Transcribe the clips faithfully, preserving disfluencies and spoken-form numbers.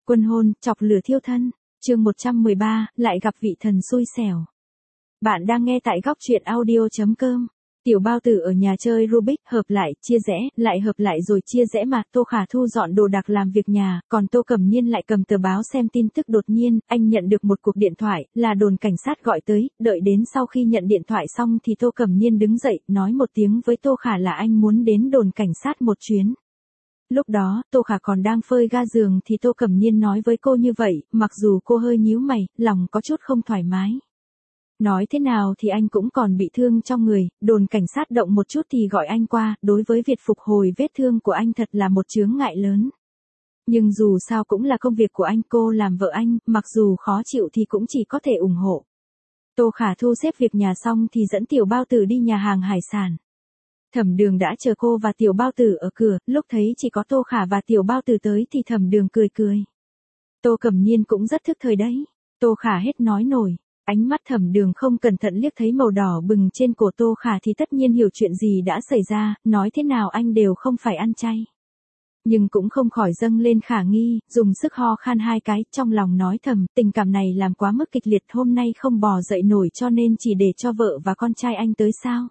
Quân hôn, chọc lửa thiêu thân. Chương một trăm mười ba, lại gặp vị thần xui xẻo. Bạn đang nghe tại góc truyện audio chấm com. Tiểu bao tử ở nhà chơi Rubik, hợp lại, chia rẽ, lại hợp lại rồi chia rẽ mà. Tô Khả Thu dọn đồ đạc làm việc nhà, còn Tô Cẩm Niên lại cầm tờ báo xem tin tức. Đột nhiên, anh nhận được một cuộc điện thoại, là đồn cảnh sát gọi tới. Đợi đến sau khi nhận điện thoại xong thì Tô Cẩm Niên đứng dậy, nói một tiếng với Tô Khả là anh muốn đến đồn cảnh sát một chuyến. Lúc đó, Tô Khả còn đang phơi ga giường thì Tô Cẩm Niên nói với cô như vậy, mặc dù cô hơi nhíu mày, lòng có chút không thoải mái. Nói thế nào thì anh cũng còn bị thương trong người, đồn cảnh sát động một chút thì gọi anh qua, đối với việc phục hồi vết thương của anh thật là một chướng ngại lớn. Nhưng dù sao cũng là công việc của anh, cô làm vợ anh, mặc dù khó chịu thì cũng chỉ có thể ủng hộ. Tô Khả Thu xếp việc nhà xong thì dẫn Tiểu Bao Tử đi nhà hàng hải sản. Thẩm Đường đã chờ cô và Tiểu Bao Tử ở cửa, lúc thấy chỉ có Tô Khả và Tiểu Bao Tử tới thì Thẩm Đường cười cười. Tô Cẩm Niên cũng rất thức thời đấy. Tô Khả hết nói nổi, ánh mắt Thẩm Đường không cẩn thận liếc thấy màu đỏ bừng trên cổ Tô Khả thì tất nhiên hiểu chuyện gì đã xảy ra, nói thế nào anh đều không phải ăn chay. Nhưng cũng không khỏi dâng lên khả nghi, dùng sức ho khan hai cái, trong lòng nói thầm, tình cảm này làm quá mức kịch liệt, hôm nay không bò dậy nổi cho nên chỉ để cho vợ và con trai anh tới sao.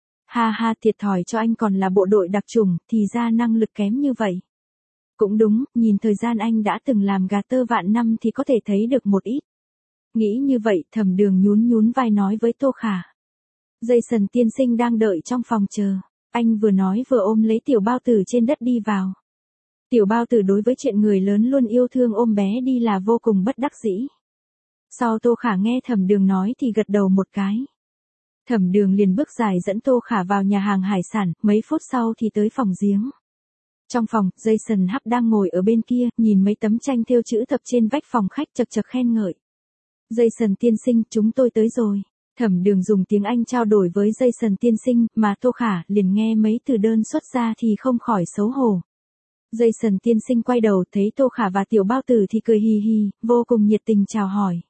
Ha ha, thiệt thòi cho anh còn là bộ đội đặc chủng, thì ra năng lực kém như vậy. Cũng đúng, nhìn thời gian anh đã từng làm gà tơ vạn năm thì có thể thấy được một ít. Nghĩ như vậy, Thẩm Đường nhún nhún vai nói với Tô Khả. Jason tiên sinh đang đợi trong phòng chờ. Anh vừa nói vừa ôm lấy Tiểu Bao Tử trên đất đi vào. Tiểu Bao Tử đối với chuyện người lớn luôn yêu thương ôm bé đi là vô cùng bất đắc dĩ. Sau Tô Khả nghe Thẩm Đường nói thì gật đầu một cái. Thẩm Đường liền bước dài dẫn Tô Khả vào nhà hàng hải sản, mấy phút sau thì tới phòng giếng. Trong phòng, Jason Hub đang ngồi ở bên kia, nhìn mấy tấm tranh thêu chữ thập trên vách phòng khách chật chật khen ngợi. Jason tiên sinh, chúng tôi tới rồi. Thẩm Đường dùng tiếng Anh trao đổi với Jason tiên sinh, mà Tô Khả liền nghe mấy từ đơn xuất ra thì không khỏi xấu hổ. Jason tiên sinh quay đầu thấy Tô Khả và Tiểu Bao Tử thì cười hì hì, vô cùng nhiệt tình chào hỏi.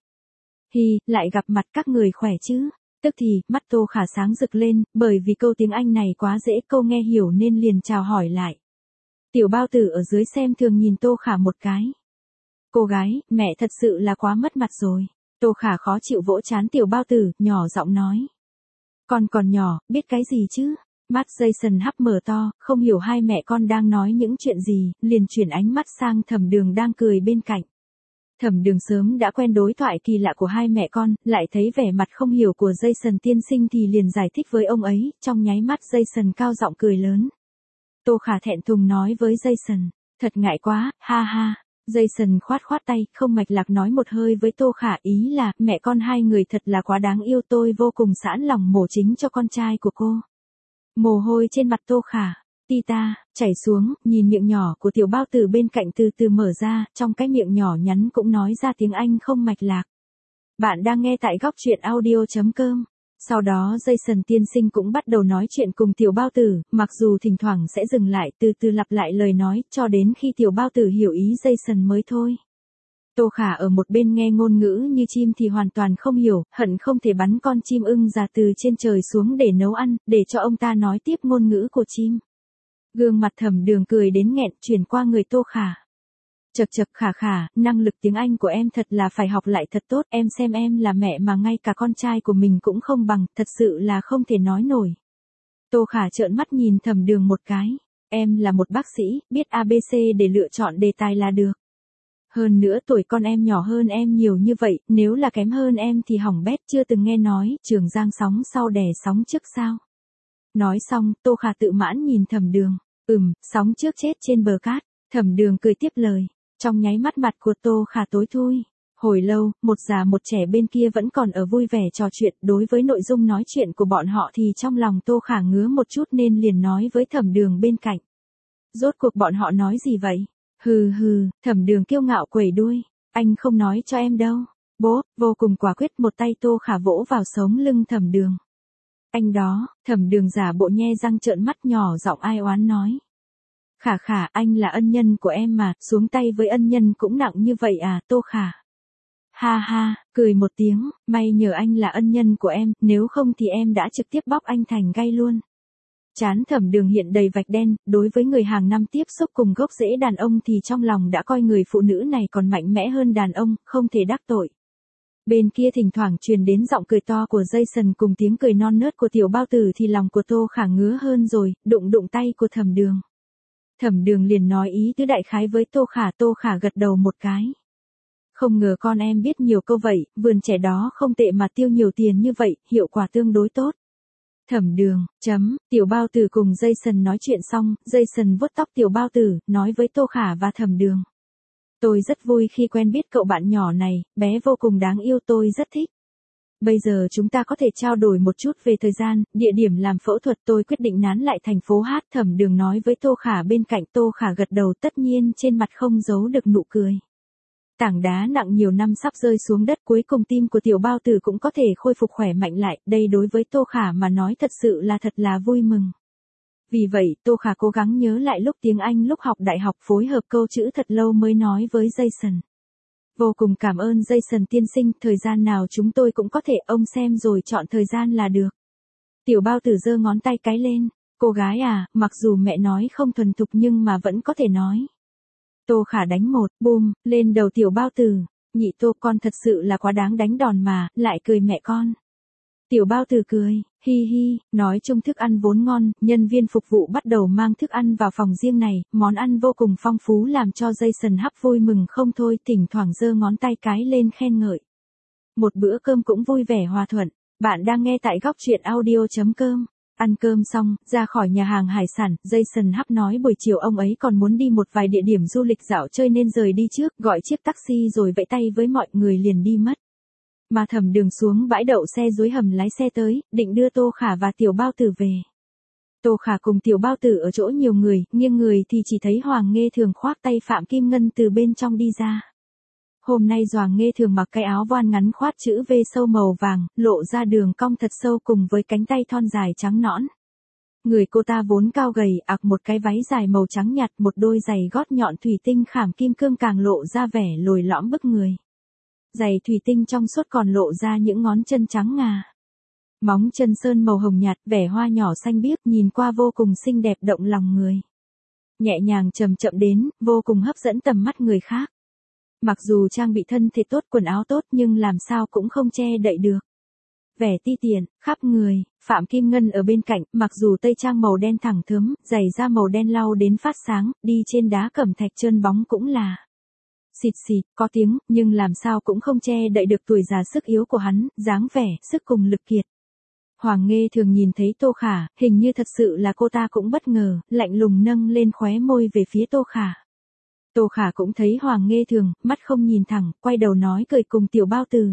Hi, lại gặp mặt các người khỏe chứ? Tức thì, mắt Tô Khả sáng rực lên, bởi vì câu tiếng Anh này quá dễ câu nghe hiểu nên liền chào hỏi lại. Tiểu Bao Tử ở dưới xem thường nhìn Tô Khả một cái. Cô gái, mẹ thật sự là quá mất mặt rồi. Tô Khả khó chịu vỗ trán Tiểu Bao Tử, nhỏ giọng nói. Con còn nhỏ, biết cái gì chứ? Mắt Jason Hub mở to, không hiểu hai mẹ con đang nói những chuyện gì, liền chuyển ánh mắt sang Thẩm Đường đang cười bên cạnh. Thẩm Đường sớm đã quen đối thoại kỳ lạ của hai mẹ con, lại thấy vẻ mặt không hiểu của Jason tiên sinh thì liền giải thích với ông ấy, trong nháy mắt Jason cao giọng cười lớn. Tô Khả thẹn thùng nói với Jason, thật ngại quá, ha ha. Jason khoát khoát tay, không mạch lạc nói một hơi với Tô Khả, ý là, mẹ con hai người thật là quá đáng yêu, tôi vô cùng sẵn lòng mổ chính cho con trai của cô. Mồ hôi trên mặt Tô Khả, ti ta, chảy xuống, nhìn miệng nhỏ của Tiểu Bao Tử bên cạnh từ từ mở ra, trong cái miệng nhỏ nhắn cũng nói ra tiếng Anh không mạch lạc. Bạn đang nghe tại góc truyện audio chấm com. Sau đó Jason tiên sinh cũng bắt đầu nói chuyện cùng Tiểu Bao Tử, mặc dù thỉnh thoảng sẽ dừng lại từ từ lặp lại lời nói, cho đến khi Tiểu Bao Tử hiểu ý Jason mới thôi. Tô Khả ở một bên nghe ngôn ngữ như chim thì hoàn toàn không hiểu, hận không thể bắn con chim ưng già từ trên trời xuống để nấu ăn, để cho ông ta nói tiếp ngôn ngữ của chim. Gương mặt Thẩm Đường cười đến nghẹn, chuyển qua người Tô Khả. Chật chật Khả Khả, năng lực tiếng Anh của em thật là phải học lại thật tốt, em xem em là mẹ mà ngay cả con trai của mình cũng không bằng, thật sự là không thể nói nổi. Tô Khả trợn mắt nhìn Thẩm Đường một cái, em là một bác sĩ, biết a bê xê để lựa chọn đề tài là được. Hơn nữa tuổi con em nhỏ hơn em nhiều như vậy, nếu là kém hơn em thì hỏng bét, chưa từng nghe nói, Trường Giang sóng sau đè sóng trước sao. Nói xong, Tô Khả tự mãn nhìn Thẩm Đường, ừm, sóng trước chết trên bờ cát. Thẩm Đường cười tiếp lời, trong nháy mắt mặt của Tô Khả tối thui. Hồi lâu, một già một trẻ bên kia vẫn còn ở vui vẻ trò chuyện, đối với nội dung nói chuyện của bọn họ thì trong lòng Tô Khả ngứa một chút nên liền nói với Thẩm Đường bên cạnh. Rốt cuộc bọn họ nói gì vậy? Hừ hừ, Thẩm Đường kiêu ngạo quẩy đuôi, anh không nói cho em đâu. Bố, vô cùng quả quyết, một tay Tô Khả vỗ vào sống lưng Thẩm Đường. Anh đó, Thẩm Đường giả bộ nhe răng trợn mắt nhỏ giọng ai oán nói. Khả Khả, anh là ân nhân của em mà, xuống tay với ân nhân cũng nặng như vậy à, Tô Khả. Ha ha, cười một tiếng, may nhờ anh là ân nhân của em, nếu không thì em đã trực tiếp bóc anh thành gai luôn. Trán Thẩm Đường hiện đầy vạch đen, đối với người hàng năm tiếp xúc cùng gốc rễ đàn ông thì trong lòng đã coi người phụ nữ này còn mạnh mẽ hơn đàn ông, không thể đắc tội. Bên kia thỉnh thoảng truyền đến giọng cười to của Jason cùng tiếng cười non nớt của tiểu bao tử thì lòng của Tô Khả ngứa hơn rồi, đụng đụng tay của Thẩm Đường. Thẩm Đường liền nói ý tứ đại khái với Tô Khả, Tô Khả gật đầu một cái. Không ngờ con em biết nhiều câu vậy, vườn trẻ đó không tệ mà tiêu nhiều tiền như vậy, hiệu quả tương đối tốt. Thẩm Đường, chấm, tiểu bao tử cùng Jason nói chuyện xong, Jason vuốt tóc tiểu bao tử, nói với Tô Khả và Thẩm Đường. Tôi rất vui khi quen biết cậu bạn nhỏ này, bé vô cùng đáng yêu, tôi rất thích. Bây giờ chúng ta có thể trao đổi một chút về thời gian, địa điểm làm phẫu thuật. Tôi quyết định nán lại thành phố Hát. Thẩm Đường nói với Tô Khả bên cạnh. Tô Khả gật đầu, tất nhiên trên mặt không giấu được nụ cười. Tảng đá nặng nhiều năm sắp rơi xuống đất, cuối cùng tim của tiểu bao tử cũng có thể khôi phục khỏe mạnh lại, đây đối với Tô Khả mà nói thật sự là thật là vui mừng. Vì vậy, Tô Khả cố gắng nhớ lại lúc tiếng Anh lúc học đại học, phối hợp câu chữ thật lâu mới nói với Jason. Vô cùng cảm ơn Jason tiên sinh, thời gian nào chúng tôi cũng có thể, ông xem rồi chọn thời gian là được. Tiểu bao tử giơ ngón tay cái lên, cô gái à, mặc dù mẹ nói không thuần thục nhưng mà vẫn có thể nói. Tô Khả đánh một, bùm, lên đầu tiểu bao tử. Nhị Tô, con thật sự là quá đáng đánh đòn mà, lại cười mẹ con. Tiểu bao tử cười, hi hi, nói chung thức ăn vốn ngon, nhân viên phục vụ bắt đầu mang thức ăn vào phòng riêng này, món ăn vô cùng phong phú làm cho Jason hấp vui mừng không thôi, thỉnh thoảng giơ ngón tay cái lên khen ngợi. Một bữa cơm cũng vui vẻ hòa thuận. Bạn đang nghe tại góc truyện audio chấm com. Ăn cơm xong, ra khỏi nhà hàng hải sản, Jason Hub nói buổi chiều ông ấy còn muốn đi một vài địa điểm du lịch dạo chơi nên rời đi trước, gọi chiếc taxi rồi vẫy tay với mọi người liền đi mất. Mà Thẩm Đường xuống bãi đậu xe dưới hầm lái xe tới, định đưa Tô Khả và tiểu bao tử về. Tô Khả cùng tiểu bao tử ở chỗ nhiều người, nghiêng người thì chỉ thấy Hoàng Nghê Thường khoác tay Phạm Kim Ngân từ bên trong đi ra. Hôm nay Hoàng Nghê Thường mặc cái áo voan ngắn khoát chữ V sâu màu vàng, lộ ra đường cong thật sâu cùng với cánh tay thon dài trắng nõn. Người cô ta vốn cao gầy, ặc một cái váy dài màu trắng nhạt, một đôi giày gót nhọn thủy tinh khảm kim cương càng lộ ra vẻ lồi lõm bức người. Giày thủy tinh trong suốt còn lộ ra những ngón chân trắng ngà. Móng chân sơn màu hồng nhạt, vẻ hoa nhỏ xanh biếc, nhìn qua vô cùng xinh đẹp động lòng người. Nhẹ nhàng chậm chậm đến, vô cùng hấp dẫn tầm mắt người khác. Mặc dù trang bị thân thể tốt, quần áo tốt nhưng làm sao cũng không che đậy được vẻ ti tiện khắp người. Phạm Kim Ngân ở bên cạnh, mặc dù tây trang màu đen thẳng thớm, giày da màu đen lau đến phát sáng, đi trên đá cẩm thạch trơn bóng cũng là xịt xịt, có tiếng, nhưng làm sao cũng không che đậy được tuổi già sức yếu của hắn, dáng vẻ, sức cùng lực kiệt. Hoàng Nghê Thường nhìn thấy Tô Khả, hình như thật sự là cô ta cũng bất ngờ, lạnh lùng nâng lên khóe môi về phía Tô Khả. Tô Khả cũng thấy Hoàng Nghê Thường, mắt không nhìn thẳng, quay đầu nói cười cùng tiểu bao tử.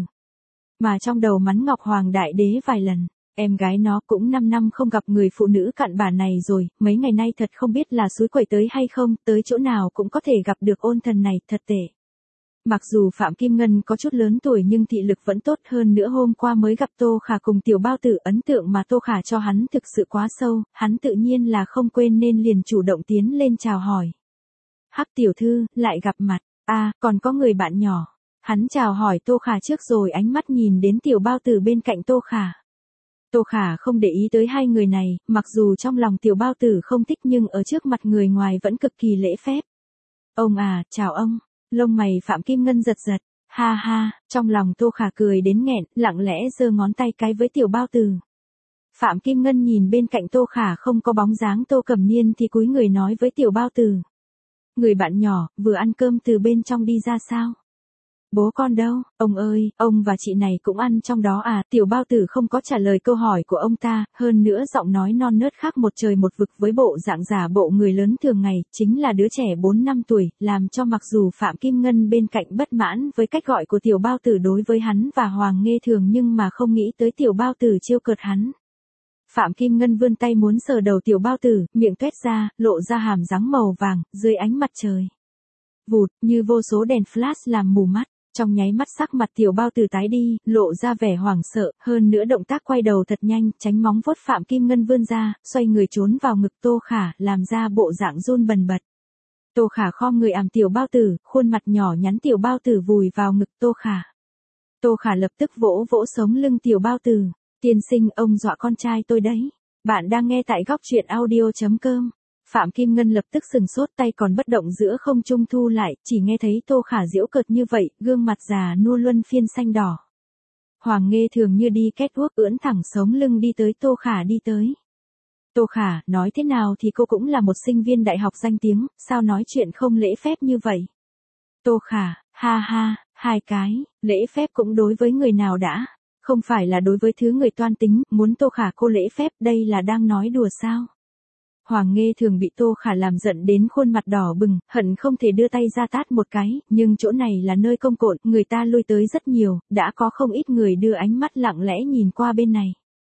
Mà trong đầu mắng Ngọc Hoàng Đại Đế vài lần, em gái nó cũng năm năm không gặp người phụ nữ cặn bã này rồi, mấy ngày nay thật không biết là xúi quẩy tới hay không, tới chỗ nào cũng có thể gặp được ôn thần này, thật tệ. Mặc dù Phạm Kim Ngân có chút lớn tuổi nhưng thị lực vẫn tốt hơn nữa, hôm qua mới gặp Tô Khả cùng tiểu bao tử, ấn tượng mà Tô Khả cho hắn thực sự quá sâu, hắn tự nhiên là không quên nên liền chủ động tiến lên chào hỏi. Hắc tiểu thư, lại gặp mặt, à, còn có người bạn nhỏ. Hắn chào hỏi Tô Khả trước rồi ánh mắt nhìn đến tiểu bao tử bên cạnh Tô Khả. Tô Khả không để ý tới hai người này, mặc dù trong lòng tiểu bao tử không thích nhưng ở trước mặt người ngoài vẫn cực kỳ lễ phép. Ông à, chào ông. Lông mày Phạm Kim Ngân giật giật, ha ha, trong lòng Tô Khả cười đến nghẹn, lặng lẽ giơ ngón tay cái với tiểu bao tử. Phạm Kim Ngân nhìn bên cạnh Tô Khả không có bóng dáng Tô Cẩm Niên thì cúi người nói với tiểu bao tử. Người bạn nhỏ, vừa ăn cơm từ bên trong đi ra sao? Bố con đâu, ông ơi, ông và chị này cũng ăn trong đó à? Tiểu bao tử không có trả lời câu hỏi của ông ta, hơn nữa giọng nói non nớt khác một trời một vực với bộ dạng giả bộ người lớn thường ngày, chính là đứa trẻ bốn năm tuổi, làm cho mặc dù Phạm Kim Ngân bên cạnh bất mãn với cách gọi của tiểu bao tử đối với hắn và Hoàng Nghê Thường nhưng mà không nghĩ tới tiểu bao tử trêu cợt hắn. Phạm Kim Ngân vươn tay muốn sờ đầu tiểu bao tử, miệng tuét ra, lộ ra hàm răng màu vàng, dưới ánh mặt trời. Vụt, như vô số đèn flash làm mù mắt. Trong nháy mắt sắc mặt tiểu bao tử tái đi, lộ ra vẻ hoảng sợ, hơn nữa động tác quay đầu thật nhanh, tránh móng vuốt Phạm Kim Ngân vươn ra, xoay người trốn vào ngực Tô Khả, làm ra bộ dạng run bần bật. Tô Khả khom người ẵm tiểu bao tử, khuôn mặt nhỏ nhắn tiểu bao tử vùi vào ngực Tô Khả. Tô Khả lập tức vỗ vỗ sống lưng tiểu bao tử, tiên sinh, ông dọa con trai tôi đấy. Bạn đang nghe tại góc truyện audio chấm com. Phạm Kim Ngân lập tức sừng sốt, tay còn bất động giữa không trung thu lại, chỉ nghe thấy Tô Khả giễu cợt như vậy, gương mặt già nua luân phiên xanh đỏ. Hoàng Nghê Thường như đi catwalk ưỡn thẳng sống lưng đi tới Tô Khả đi tới. Tô Khả, nói thế nào thì cô cũng là một sinh viên đại học danh tiếng, sao nói chuyện không lễ phép như vậy? Tô Khả, ha ha, hai cái, lễ phép cũng đối với người nào đã? Không phải là đối với thứ người toan tính, muốn Tô Khả cô lễ phép, đây là đang nói đùa sao? Hoàng Nghê Thường bị Tô Khả làm giận đến khuôn mặt đỏ bừng, hận không thể đưa tay ra tát một cái, nhưng chỗ này là nơi công cộng, người ta lui tới rất nhiều, đã có không ít người đưa ánh mắt lặng lẽ nhìn qua bên này.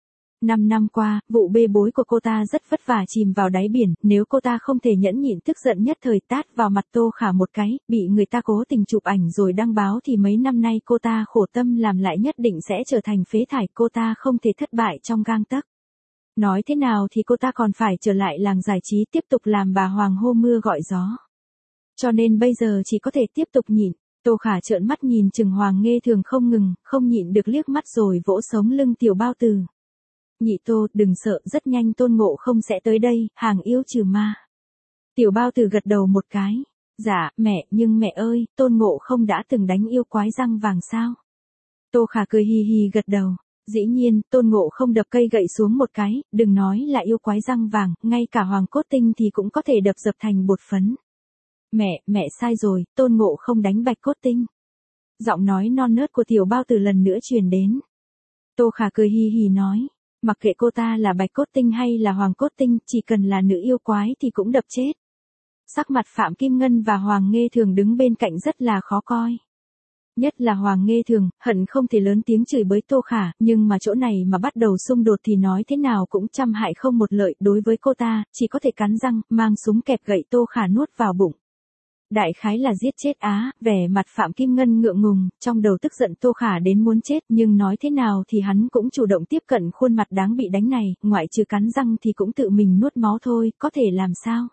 Năm năm qua, vụ bê bối của cô ta rất vất vả chìm vào đáy biển, nếu cô ta không thể nhẫn nhịn tức giận nhất thời tát vào mặt Tô Khả một cái, bị người ta cố tình chụp ảnh rồi đăng báo thì mấy năm nay cô ta khổ tâm làm lại nhất định sẽ trở thành phế thải, cô ta không thể thất bại trong gang tấc. Nói thế nào thì cô ta còn phải trở lại làng giải trí tiếp tục làm bà Hoàng hô mưa gọi gió. Cho nên bây giờ chỉ có thể tiếp tục nhịn. Tô Khả trợn mắt nhìn chừng Hoàng Nghê Thường không ngừng, không nhịn được liếc mắt rồi vỗ sống lưng Tiểu Bao Tử. Nhị Tô, đừng sợ, rất nhanh Tôn Ngộ Không sẽ tới đây, hàng yêu trừ ma. Tiểu Bao Tử gật đầu một cái. Dạ, mẹ, nhưng mẹ ơi, Tôn Ngộ Không đã từng đánh yêu quái răng vàng sao? Tô Khả cười hì hì gật đầu. Dĩ nhiên, Tôn Ngộ Không đập cây gậy xuống một cái, đừng nói là yêu quái răng vàng, ngay cả hoàng cốt tinh thì cũng có thể đập dập thành bột phấn. Mẹ, mẹ sai rồi, Tôn Ngộ Không đánh bạch cốt tinh. Giọng nói non nớt của Tiểu Bao Tử lần nữa truyền đến. Tô Khả cười hì hì nói, mặc kệ cô ta là bạch cốt tinh hay là hoàng cốt tinh, chỉ cần là nữ yêu quái thì cũng đập chết. Sắc mặt Phạm Kim Ngân và Hoàng Nghê Thường đứng bên cạnh rất là khó coi. Nhất là Hoàng Nghê Thường, hận không thể lớn tiếng chửi bới Tô Khả, nhưng mà chỗ này mà bắt đầu xung đột thì nói thế nào cũng trăm hại không một lợi, đối với cô ta, chỉ có thể cắn răng, mang súng kẹp gậy Tô Khả nuốt vào bụng. Đại khái là giết chết á, vẻ mặt Phạm Kim Ngân ngượng ngùng, trong đầu tức giận Tô Khả đến muốn chết, nhưng nói thế nào thì hắn cũng chủ động tiếp cận khuôn mặt đáng bị đánh này, ngoại trừ cắn răng thì cũng tự mình nuốt máu thôi, có thể làm sao?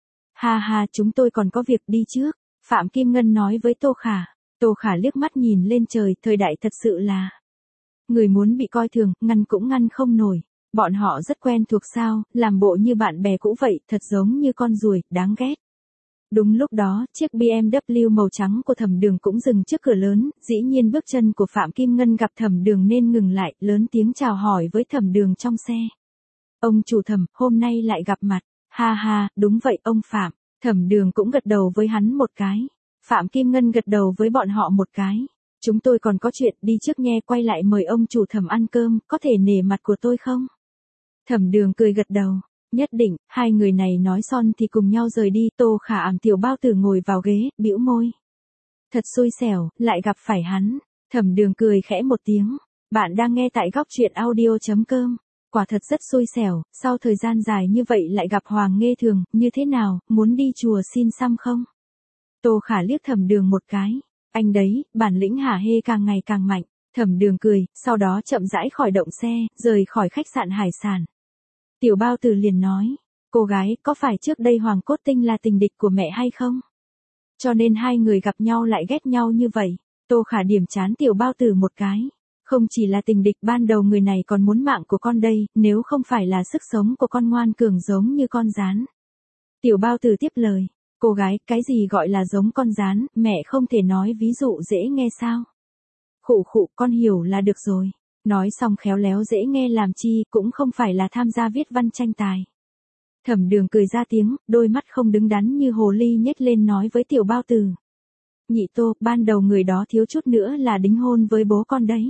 Ha ha, chúng tôi còn có việc đi trước, Phạm Kim Ngân nói với Tô Khả. Tô Khả liếc mắt nhìn lên trời, thời đại thật sự là. Người muốn bị coi thường, ngăn cũng ngăn không nổi. Bọn họ rất quen thuộc sao, làm bộ như bạn bè cũ vậy, thật giống như con ruồi, đáng ghét. Đúng lúc đó, chiếc bê em vê màu trắng của Thẩm Đường cũng dừng trước cửa lớn, dĩ nhiên bước chân của Phạm Kim Ngân gặp Thẩm Đường nên ngừng lại, lớn tiếng chào hỏi với Thẩm Đường trong xe. Ông chủ Thẩm, hôm nay lại gặp mặt. Ha ha, đúng vậy ông Phạm. Thẩm Đường cũng gật đầu với hắn một cái. Phạm Kim Ngân gật đầu với bọn họ một cái. Chúng tôi còn có chuyện, đi trước nghe, quay lại mời ông chủ Thẩm ăn cơm, có thể nể mặt của tôi không? Thẩm Đường cười gật đầu. Nhất định, hai người này nói son thì cùng nhau rời đi, Tô Khả ảm Tiểu Bao Tử ngồi vào ghế, bĩu môi. Thật xui xẻo, lại gặp phải hắn. Thẩm Đường cười khẽ một tiếng. Bạn đang nghe tại góc truyện audio chấm com. Quả thật rất xui xẻo, sau thời gian dài như vậy lại gặp Hoàng Nghê Thường, như thế nào, muốn đi chùa xin xăm không? Tô Khả liếc Thẩm Đường một cái. Anh đấy, bản lĩnh hả hê càng ngày càng mạnh. Thẩm Đường cười, sau đó chậm rãi khỏi động xe, rời khỏi khách sạn hải sản. Tiểu Bao Tử liền nói, cô gái, có phải trước đây Hoàng Cốt Tinh là tình địch của mẹ hay không? Cho nên hai người gặp nhau lại ghét nhau như vậy. Tô Khả điểm chán Tiểu Bao Tử một cái. Không chỉ là tình địch, ban đầu người này còn muốn mạng của con đây, nếu không phải là sức sống của con ngoan cường giống như con gián. Tiểu Bao Tử tiếp lời. Cô gái, cái gì gọi là giống con gián, mẹ không thể nói ví dụ dễ nghe sao? Khụ khụ, con hiểu là được rồi. Nói xong khéo léo dễ nghe làm chi, cũng không phải là tham gia viết văn tranh tài. Thẩm Đường cười ra tiếng, đôi mắt không đứng đắn như hồ ly nhếch lên nói với Tiểu Bao Tử. Nhị Tô, ban đầu người đó thiếu chút nữa là đính hôn với bố con đấy.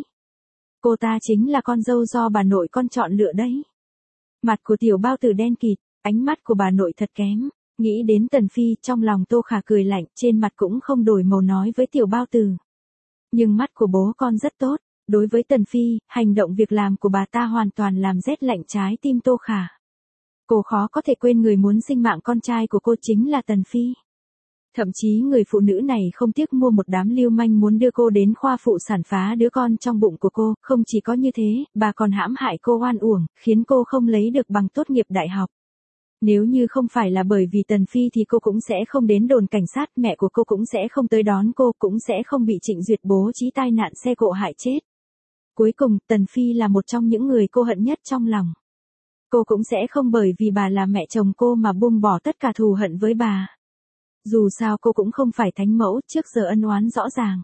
Cô ta chính là con dâu do bà nội con chọn lựa đấy. Mặt của Tiểu Bao Tử đen kịt, ánh mắt của bà nội thật kém. Nghĩ đến Tần Phi, trong lòng Tô Khả cười lạnh, trên mặt cũng không đổi màu nói với Tiểu Bao Tử. Nhưng mắt của bố con rất tốt, đối với Tần Phi, hành động việc làm của bà ta hoàn toàn làm rét lạnh trái tim Tô Khả. Cô khó có thể quên người muốn sinh mạng con trai của cô chính là Tần Phi. Thậm chí người phụ nữ này không tiếc mua một đám lưu manh muốn đưa cô đến khoa phụ sản phá đứa con trong bụng của cô, không chỉ có như thế, bà còn hãm hại cô oan uổng, khiến cô không lấy được bằng tốt nghiệp đại học. Nếu như không phải là bởi vì Tần Phi thì cô cũng sẽ không đến đồn cảnh sát, mẹ của cô cũng sẽ không tới đón cô, cũng sẽ không bị Trịnh Duyệt bố trí tai nạn xe cộ hại chết. Cuối cùng, Tần Phi là một trong những người cô hận nhất trong lòng. Cô cũng sẽ không bởi vì bà là mẹ chồng cô mà buông bỏ tất cả thù hận với bà. Dù sao cô cũng không phải thánh mẫu, trước giờ ân oán rõ ràng.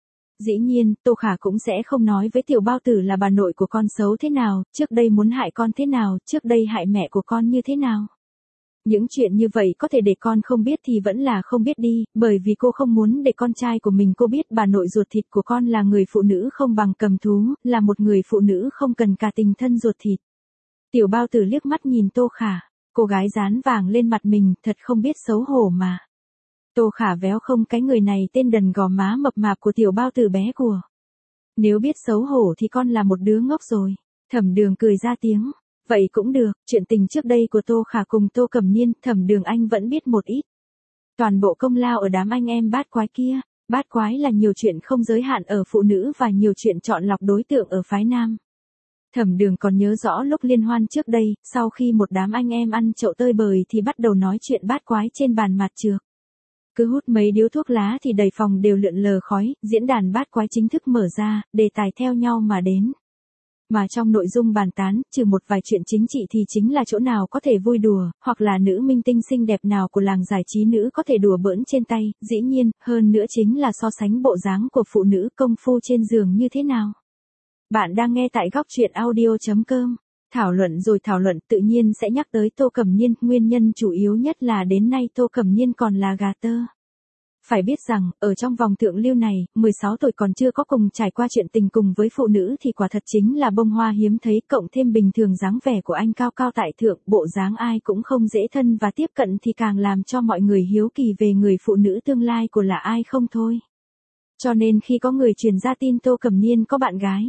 Dĩ nhiên, Tô Khả cũng sẽ không nói với tiểu bao tử là bà nội của con xấu thế nào, trước đây muốn hại con thế nào, trước đây hại mẹ của con như thế nào. Những chuyện như vậy có thể để con không biết thì vẫn là không biết đi, bởi vì cô không muốn để con trai của mình cô biết bà nội ruột thịt của con là người phụ nữ không bằng cầm thú, là một người phụ nữ không cần cả tình thân ruột thịt. Tiểu bao tử liếc mắt nhìn Tô Khả, cô gái dán vàng lên mặt mình, thật không biết xấu hổ mà. Tô Khả véo không, cái người này tên đần gò má mập mạp của tiểu bao tử bé của. Nếu biết xấu hổ thì con là một đứa ngốc rồi. Thẩm Đường cười ra tiếng. Vậy cũng được, chuyện tình trước đây của Tô Khả cùng Tô Cẩm Niên, Thẩm Đường anh vẫn biết một ít. Toàn bộ công lao ở đám anh em bát quái kia. Bát quái là nhiều chuyện không giới hạn ở phụ nữ và nhiều chuyện chọn lọc đối tượng ở phái nam. Thẩm Đường còn nhớ rõ lúc liên hoan trước đây, sau khi một đám anh em ăn chậu tơi bời thì bắt đầu nói chuyện bát quái trên bàn mặt trược. Cứ hút mấy điếu thuốc lá thì đầy phòng đều lượn lờ khói, diễn đàn bát quái chính thức mở ra, đề tài theo nhau mà đến. Mà trong nội dung bàn tán, trừ một vài chuyện chính trị thì chính là chỗ nào có thể vui đùa, hoặc là nữ minh tinh xinh đẹp nào của làng giải trí nữ có thể đùa bỡn trên tay, dĩ nhiên, hơn nữa chính là so sánh bộ dáng của phụ nữ công phu trên giường như thế nào. Bạn đang nghe tại góc truyện audio chấm com. Thảo luận rồi thảo luận tự nhiên sẽ nhắc tới Tô Cẩm Niên, nguyên nhân chủ yếu nhất là đến nay Tô Cẩm Niên còn là gà tơ. Phải biết rằng, ở trong vòng thượng lưu này, mười sáu tuổi còn chưa có cùng trải qua chuyện tình cùng với phụ nữ thì quả thật chính là bông hoa hiếm thấy, cộng thêm bình thường dáng vẻ của anh cao cao tại thượng, bộ dáng ai cũng không dễ thân và tiếp cận thì càng làm cho mọi người hiếu kỳ về người phụ nữ tương lai của là ai không thôi. Cho nên khi có người truyền ra tin Tô Cẩm Niên có bạn gái,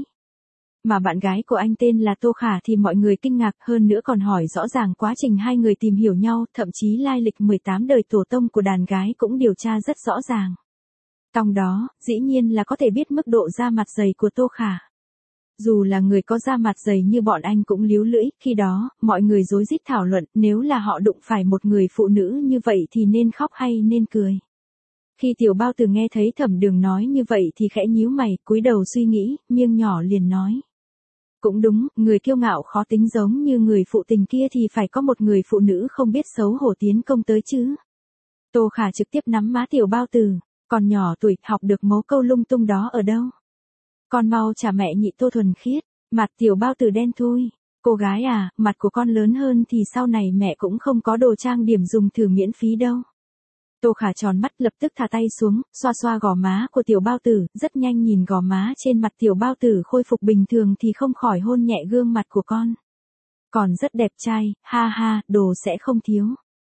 mà bạn gái của anh tên là Tô Khả thì mọi người kinh ngạc, hơn nữa còn hỏi rõ ràng quá trình hai người tìm hiểu nhau, thậm chí lai lịch mười tám đời tổ tông của đàn gái cũng điều tra rất rõ ràng. Trong đó, dĩ nhiên là có thể biết mức độ da mặt dày của Tô Khả. Dù là người có da mặt dày như bọn anh cũng líu lưỡi, khi đó, mọi người rối rít thảo luận, nếu là họ đụng phải một người phụ nữ như vậy thì nên khóc hay nên cười. Khi tiểu bao tử nghe thấy Thẩm Đường nói như vậy thì khẽ nhíu mày, cúi đầu suy nghĩ, miêng nhỏ liền nói. Cũng đúng, người kiêu ngạo khó tính giống như người phụ tình kia thì phải có một người phụ nữ không biết xấu hổ tiến công tới chứ. Tô Khả trực tiếp nắm má tiểu bao tử, còn nhỏ tuổi, học được mấu câu lung tung đó ở đâu. Con mau trả mẹ nhị Tô Thuần Khiết, mặt tiểu bao tử đen thui. Cô gái à, mặt của con lớn hơn thì sau này mẹ cũng không có đồ trang điểm dùng thử miễn phí đâu. Tô Khả tròn mắt lập tức thả tay xuống, xoa xoa gò má của tiểu bao tử, rất nhanh nhìn gò má trên mặt tiểu bao tử khôi phục bình thường thì không khỏi hôn nhẹ gương mặt của con. Còn rất đẹp trai, ha ha, đồ sẽ không thiếu.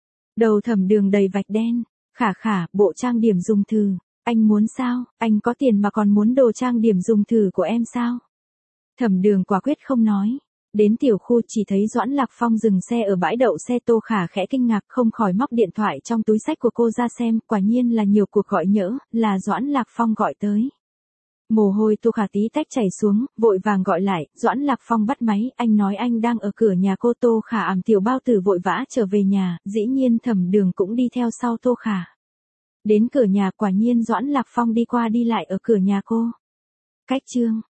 Đầu Thẩm Đường đầy vạch đen, Khả Khả, bộ trang điểm dùng thử, anh muốn sao, anh có tiền mà còn muốn đồ trang điểm dùng thử của em sao? Thẩm Đường quả quyết không nói. Đến tiểu khu chỉ thấy Doãn Lạc Phong dừng xe ở bãi đậu xe. Tô Khả khẽ kinh ngạc không khỏi móc điện thoại trong túi xách của cô ra xem, quả nhiên là nhiều cuộc gọi nhỡ, là Doãn Lạc Phong gọi tới. Mồ hôi Tô Khả tí tách chảy xuống, vội vàng gọi lại, Doãn Lạc Phong bắt máy, anh nói anh đang ở cửa nhà cô. Tô Khả ẵm tiểu bao tử vội vã trở về nhà, dĩ nhiên Thẩm Đường cũng đi theo sau Tô Khả. Đến cửa nhà quả nhiên Doãn Lạc Phong đi qua đi lại ở cửa nhà cô. Cách chương